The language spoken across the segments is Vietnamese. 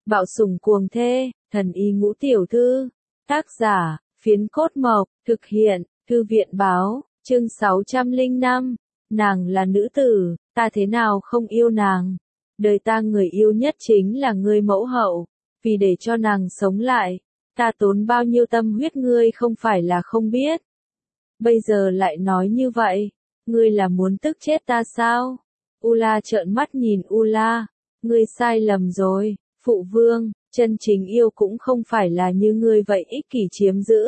Bạo sủng cuồng thê, thần y ngũ tiểu thư. Tác giả, Phiến Cốt Mộc, thực hiện, Thư viện báo, chương 605. Nàng là nữ tử, ta thế nào không yêu nàng. Đời ta người yêu nhất chính là ngươi mẫu hậu, vì để cho nàng sống lại, ta tốn bao nhiêu tâm huyết ngươi không phải là không biết. Bây giờ lại nói như vậy, ngươi là muốn tức chết ta sao? Ula trợn mắt nhìn Ula, ngươi sai lầm rồi, phụ vương, chân chính yêu cũng không phải là như ngươi vậy ích kỷ chiếm giữ.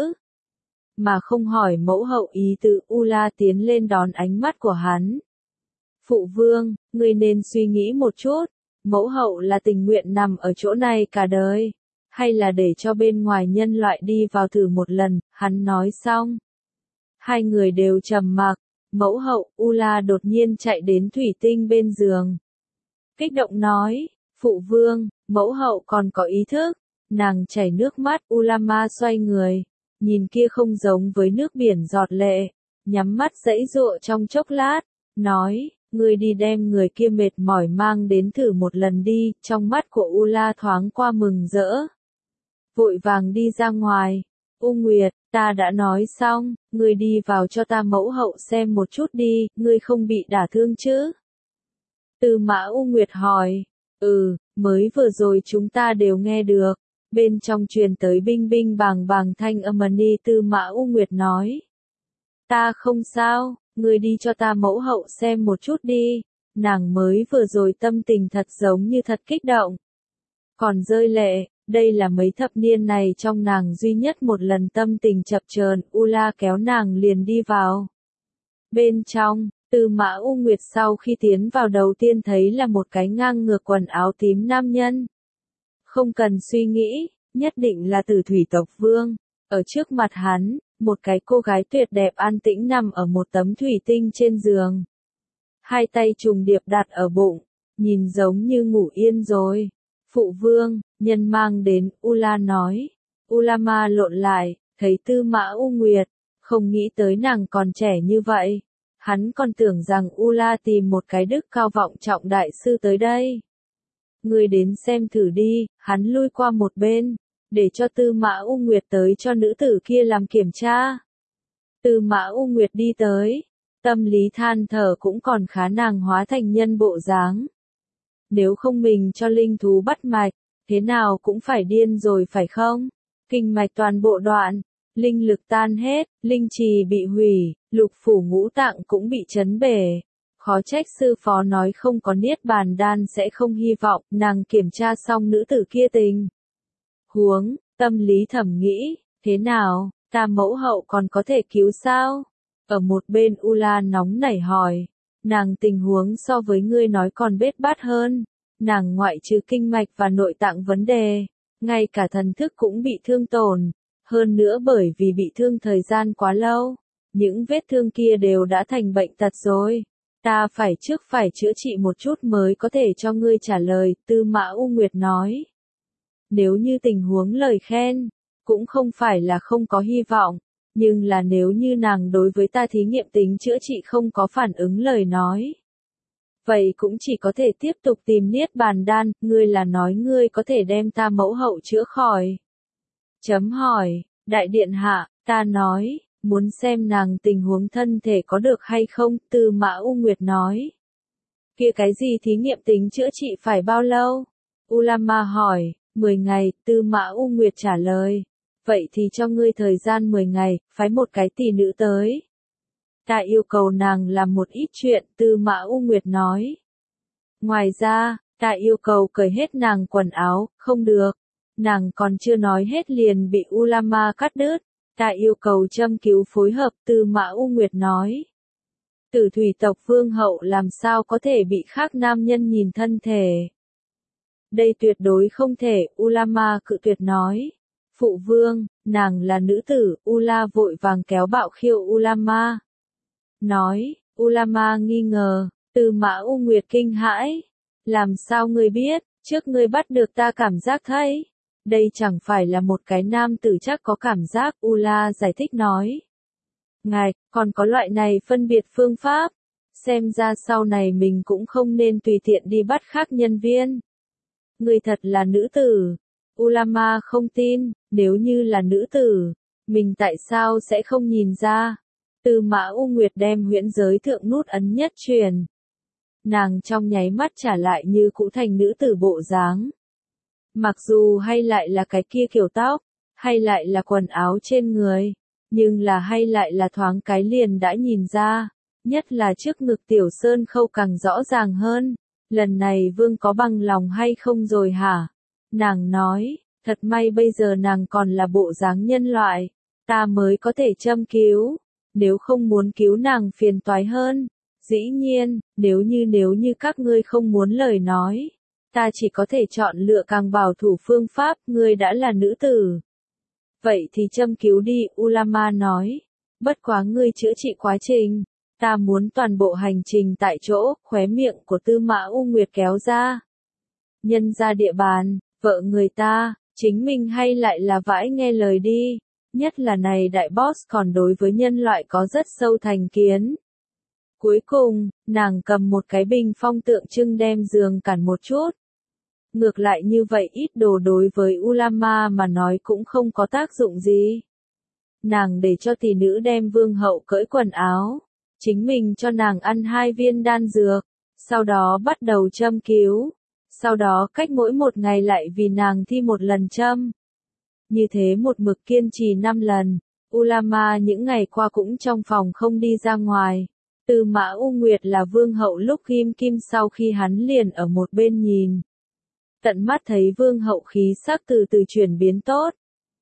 Mà không hỏi mẫu hậu ý tứ. Ula tiến lên đón ánh mắt của hắn. Phụ vương, ngươi nên suy nghĩ một chút, mẫu hậu là tình nguyện nằm ở chỗ này cả đời, hay là để cho bên ngoài nhân loại đi vào thử một lần. Hắn nói xong, hai người đều trầm mặc. Mẫu hậu. Ula đột nhiên chạy đến thủy tinh bên giường, kích động nói, phụ vương, mẫu hậu còn có ý thức. Nàng chảy nước mắt. Ulama xoay người, nhìn kia không giống với nước biển giọt lệ, nhắm mắt giãy giụa trong chốc lát, nói, ngươi đi đem người kia mệt mỏi mang đến thử một lần đi. Trong mắt của Ula thoáng qua mừng rỡ, vội vàng đi ra ngoài. U Nguyệt, ta đã nói xong, ngươi đi vào cho ta mẫu hậu xem một chút đi, ngươi không bị đả thương chứ? Tư Mã U Nguyệt hỏi. Mới vừa rồi chúng ta đều nghe được. Bên trong truyền tới binh binh bàng bàng thanh âm. Tư Mã U Nguyệt nói, ta không sao, ngươi đi cho ta mẫu hậu xem một chút đi. Nàng mới vừa rồi tâm tình thật giống như thật kích động, còn rơi lệ. Đây là mấy thập niên này trong nàng duy nhất một lần tâm tình chập chờn. Ula kéo nàng liền đi vào. Bên trong, Tư Mã U Nguyệt sau khi tiến vào đầu tiên thấy là một cái ngang ngược quần áo tím nam nhân. Không cần suy nghĩ, nhất định là Tử Thủy tộc vương. Ở trước mặt hắn, một cái cô gái tuyệt đẹp an tĩnh nằm ở một tấm thủy tinh trên giường. Hai tay trùng điệp đặt ở bụng, nhìn giống như ngủ yên rồi. Phụ vương, nhân mang đến. Ula nói. Ulama lộn lại, thấy Tư Mã U Nguyệt, không nghĩ tới nàng còn trẻ như vậy. Hắn còn tưởng rằng Ula tìm một cái đức cao vọng trọng đại sư tới đây. Ngươi đến xem thử đi. Hắn lui qua một bên, để cho Tư Mã U Nguyệt tới cho nữ tử kia làm kiểm tra. Tư Mã U Nguyệt đi tới, tâm lý than thở cũng còn khá, nàng hóa thành nhân bộ dáng. Nếu không mình cho linh thú bắt mạch, thế nào cũng phải điên rồi phải không? Kinh mạch toàn bộ đoạn, linh lực tan hết, linh trì bị hủy, lục phủ ngũ tạng cũng bị chấn bể. Khó trách sư phó nói không có niết bàn đan sẽ không hy vọng. Nàng kiểm tra xong nữ tử kia tình huống, tâm lý thầm nghĩ, thế nào, ta mẫu hậu còn có thể cứu sao? Ở một bên Ula nóng nảy hỏi, nàng tình huống so với ngươi nói còn bết bát hơn. Nàng ngoại trừ kinh mạch và nội tạng vấn đề, ngay cả thần thức cũng bị thương tổn. Hơn nữa bởi vì bị thương thời gian quá lâu, những vết thương kia đều đã thành bệnh tật rồi. Ta phải chữa trị một chút mới có thể cho ngươi trả lời. Tư Mã U Nguyệt nói. Nếu như tình huống lời khen, cũng không phải là không có hy vọng, nhưng là nếu như nàng đối với ta thí nghiệm tính chữa trị không có phản ứng lời nói, vậy cũng chỉ có thể tiếp tục tìm niết bàn đan. Ngươi là nói ngươi có thể đem ta mẫu hậu chữa khỏi? Chấm hỏi. Đại điện hạ, ta nói, muốn xem nàng tình huống thân thể có được hay không. Tư Mã U Nguyệt nói. Kia cái gì thí nghiệm tính chữa trị phải bao lâu? Ulama hỏi. 10 ngày. Tư Mã U Nguyệt trả lời. Vậy thì cho ngươi thời gian 10 ngày, phái một cái tỷ nữ tới. Ta yêu cầu nàng làm một ít chuyện. Tư Mã U Nguyệt nói. Ngoài ra, ta yêu cầu cởi hết nàng quần áo. Không được. Nàng còn chưa nói hết liền bị Ulama cắt đứt. Ta yêu cầu châm cứu phối hợp. Tư Mã U Nguyệt nói. Tử Thủy tộc vương hậu làm sao có thể bị khác nam nhân nhìn thân thể? Đây tuyệt đối không thể. Ulama cự tuyệt nói. Phụ vương, nàng là nữ tử. Ula vội vàng kéo bạo khiêu Ulama. Nói. Ulama nghi ngờ. Tư Mã U Nguyệt kinh hãi. Làm sao ngươi biết? Trước ngươi bắt được ta cảm giác thấy. Đây chẳng phải là một cái nam tử chắc có cảm giác. Ula giải thích nói. Ngài, còn có loại này phân biệt phương pháp. Xem ra sau này mình cũng không nên tùy tiện đi bắt khác nhân viên. Ngươi thật là nữ tử. Ulama không tin, nếu như là nữ tử, mình tại sao sẽ không nhìn ra? Tư Mã U Nguyệt đem huyễn giới thượng nút ấn nhất truyền. Nàng trong nháy mắt trả lại như cũ thành nữ tử bộ dáng. Mặc dù hay lại là cái kia kiểu tóc, hay lại là quần áo trên người, nhưng là hay lại là thoáng cái liền đã nhìn ra, nhất là trước ngực tiểu sơn khâu càng rõ ràng hơn. Lần này vương có bằng lòng hay không rồi hả? Nàng nói, thật may bây giờ nàng còn là bộ dáng nhân loại, ta mới có thể châm cứu, nếu không muốn cứu nàng phiền toái hơn. Dĩ nhiên, nếu như các ngươi không muốn lời nói, ta chỉ có thể chọn lựa càng bảo thủ phương pháp, ngươi đã là nữ tử. Vậy thì châm cứu đi, Ulama nói. Bất quá ngươi chữa trị quá trình, ta muốn toàn bộ hành trình tại chỗ, khóe miệng của Tư Mã U Nguyệt kéo ra. Nhân ra địa bàn, vợ người ta, chính mình hay lại là vãi nghe lời đi. Nhất là này đại boss còn đối với nhân loại có rất sâu thành kiến. Cuối cùng, nàng cầm một cái bình phong tượng trưng đem giường cản một chút. Ngược lại như vậy ít đồ đối với Ulama mà nói cũng không có tác dụng gì. Nàng để cho tỷ nữ đem vương hậu cởi quần áo, chính mình cho nàng ăn 2 viên đan dược, sau đó bắt đầu châm cứu, sau đó cách mỗi 1 ngày lại vì nàng thi 1 lần châm. Như thế một mực kiên trì 5 lần, Ulama những ngày qua cũng trong phòng không đi ra ngoài. Tư Mã U Nguyệt là vương hậu lúc ghim kim sau khi hắn liền ở một bên nhìn. Tận mắt thấy vương hậu khí sắc từ từ chuyển biến tốt.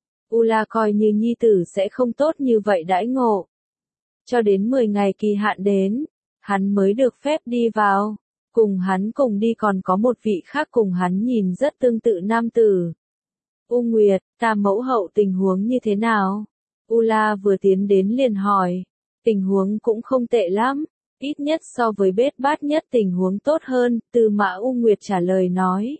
Ula coi như nhi tử sẽ không tốt như vậy đãi ngộ. Cho đến 10 ngày kỳ hạn đến, hắn mới được phép đi vào. Cùng hắn cùng đi còn có một vị khác cùng hắn nhìn rất tương tự nam tử. U Nguyệt, ta mẫu hậu tình huống như thế nào? Ula vừa tiến đến liền hỏi. Tình huống cũng không tệ lắm, ít nhất so với bết bát nhất tình huống tốt hơn, Tư Mã U Nguyệt trả lời nói.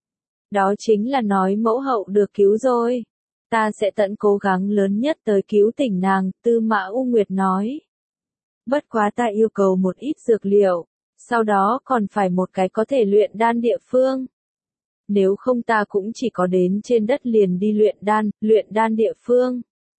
Đó chính là nói mẫu hậu được cứu rồi. Ta sẽ tận cố gắng lớn nhất tới cứu tỉnh nàng, Tư Mã U Nguyệt nói. Bất quá ta yêu cầu một ít dược liệu, sau đó còn phải một cái có thể luyện đan địa phương. Nếu không ta cũng chỉ có đến trên đất liền đi luyện đan địa phương.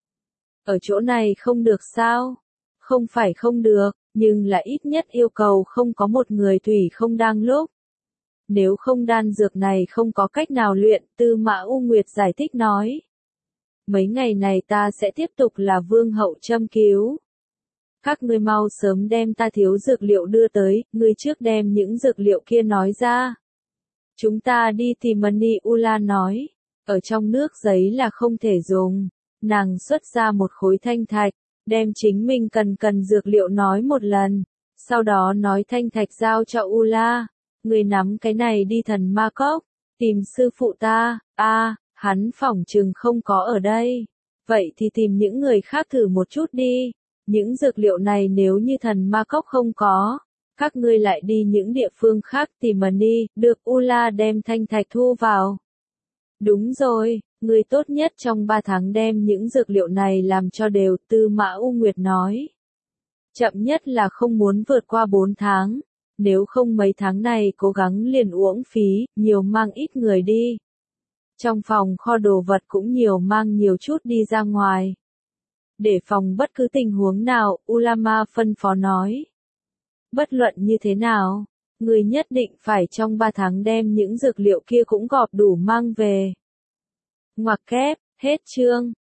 Ở chỗ này không được sao? Không phải không được, nhưng là ít nhất yêu cầu không có một người thủy không đang lúc. Nếu không đan dược này không có cách nào luyện, Tư Mã U Nguyệt giải thích nói. Mấy ngày này ta sẽ tiếp tục là vương hậu châm cứu. Các ngươi mau sớm đem ta thiếu dược liệu đưa tới, ngươi trước đem những dược liệu kia nói ra. Chúng ta đi tìm Mani Ula nói, ở trong nước giấy là không thể dùng. Nàng xuất ra một khối thanh thạch, đem chính mình cần dược liệu nói một lần, sau đó nói thanh thạch giao cho Ula. Người nắm cái này đi thần ma cốc, tìm sư phụ ta, hắn phỏng chừng không có ở đây. Vậy thì tìm những người khác thử một chút đi. Những dược liệu này nếu như thần ma cốc không có, các ngươi lại đi những địa phương khác tìm mà đi, được Ula đem thanh thạch thu vào. Đúng rồi, người tốt nhất trong 3 tháng đem những dược liệu này làm cho đều, Tư Mã U Nguyệt nói. Chậm nhất là không muốn vượt qua 4 tháng. Nếu không mấy tháng này cố gắng liền uổng phí, nhiều mang ít người đi. Trong phòng kho đồ vật cũng nhiều mang nhiều chút đi ra ngoài. Để phòng bất cứ tình huống nào, Ulama phân phó nói. Bất luận như thế nào, người nhất định phải trong 3 tháng đem những dược liệu kia cũng gọp đủ mang về. Ngoặc kép, hết chương.